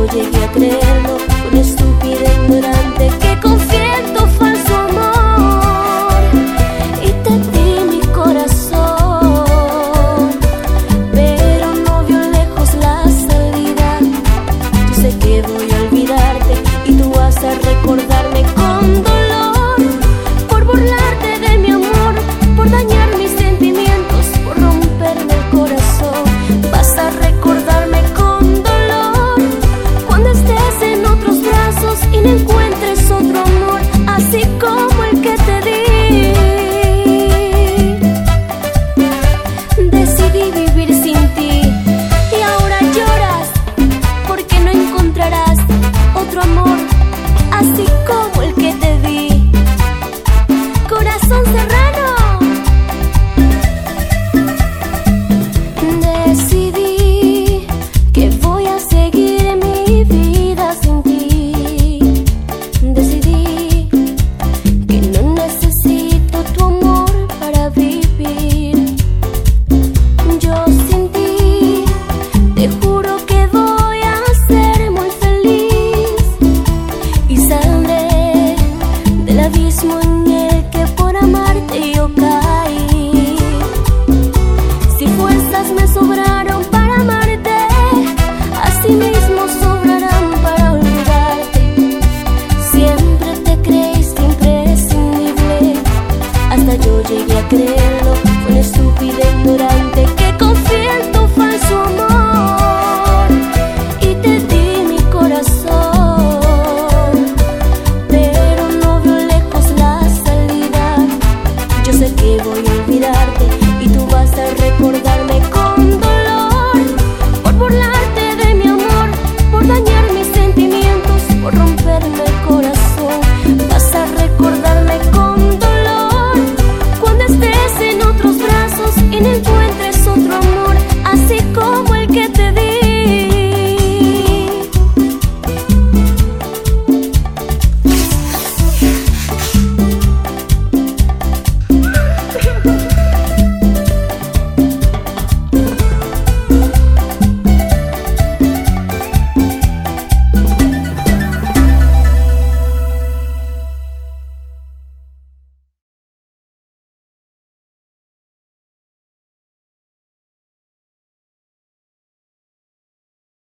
llegué a creerlo, una estúpida ignorante que confié en tu falso amor y te di mi corazón, pero no vio lejos la salida. Yo sé que voy a olvidarte y tú vas a recordarme con dolor, por burlarte de mi amor, por dañar mis sentimientos, por romperme el corazón. Vas a recordarme con dolor cuando estés en otros brazos y no encuentres otro amor así como el que te di. Decidí vivir sin ti y ahora lloras porque no encontrarás otro amor así como el que